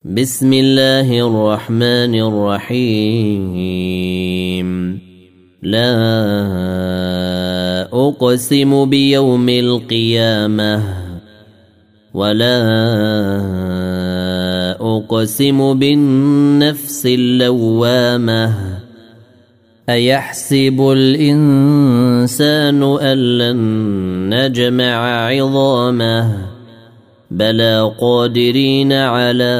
بسم الله الرحمن الرحيم. لا أقسم بيوم القيامة ولا أقسم بالنفس اللوامة. أيحسب الإنسان أن لن نجمع عظامه بلى قادرين على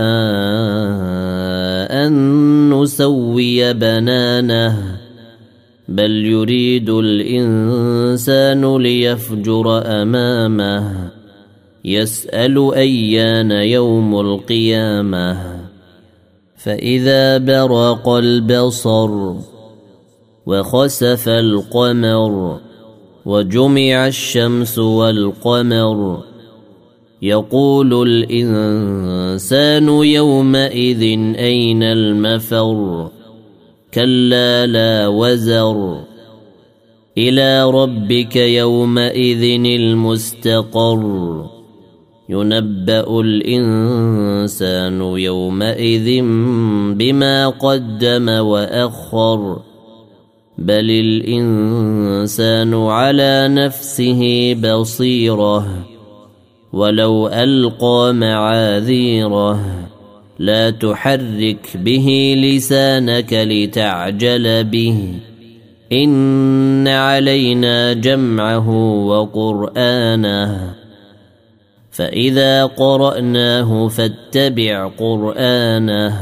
أن نسوي بنانه بل يريد الإنسان ليفجر أمامه يسأل أيان يوم القيامة. فإذا برق البصر وخسف القمر وجمع الشمس والقمر يقول الإنسان يومئذ أين المفر. كلا لا وزر إلى ربك يومئذ المستقر. ينبأ الإنسان يومئذ بما قدم وأخر بل الإنسان على نفسه بصيرة ولو ألقى معاذيره. لا تحرك به لسانك لتعجل به إن علينا جمعه وقرآنه فإذا قرأناه فاتبع قرآنه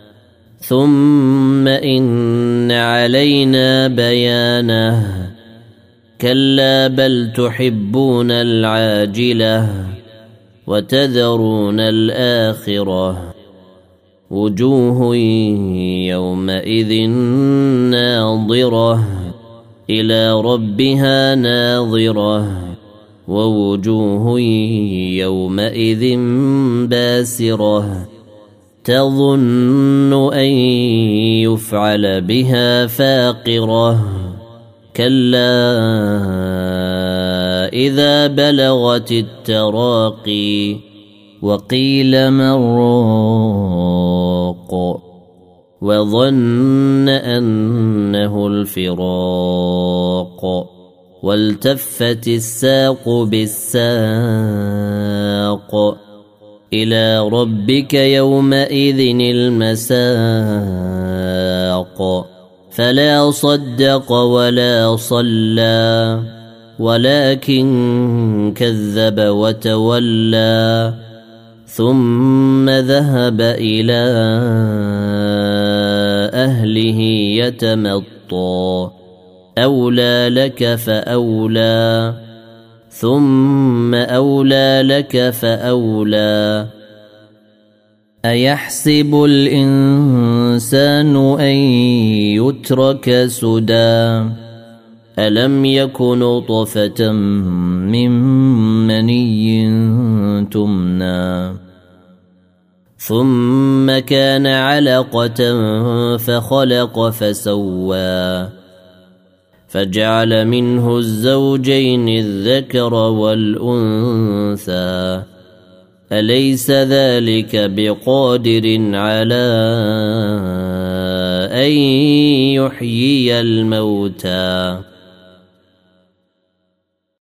ثم إن علينا بيانه. كلا بل تحبون العاجلة وتذرون الآخرة. وجوه يومئذ ناظرة إلى ربها ناظرة ووجوه يومئذ باسرة تظن أن يفعل بها فاقرة. كلا إذا بلغت التراقي وقيل من راق وظن أنه الفراق والتفت الساق بالساق. إلى ربك يومئذ المساق. فلا صدق ولا صلى ولكن كذب وتولى ثم ذهب إلى أهله يتمطى. أولى لك فأولى ثم أولى لك فأولى. أيحسب الإنسان أن يترك سدى ألم يك نطفة من مني تمنى ثم كان علقة فخلق فسوى فجعل منه الزوجين الذكر والأنثى. أليس ذلك بقادر على أن يحيي الموتى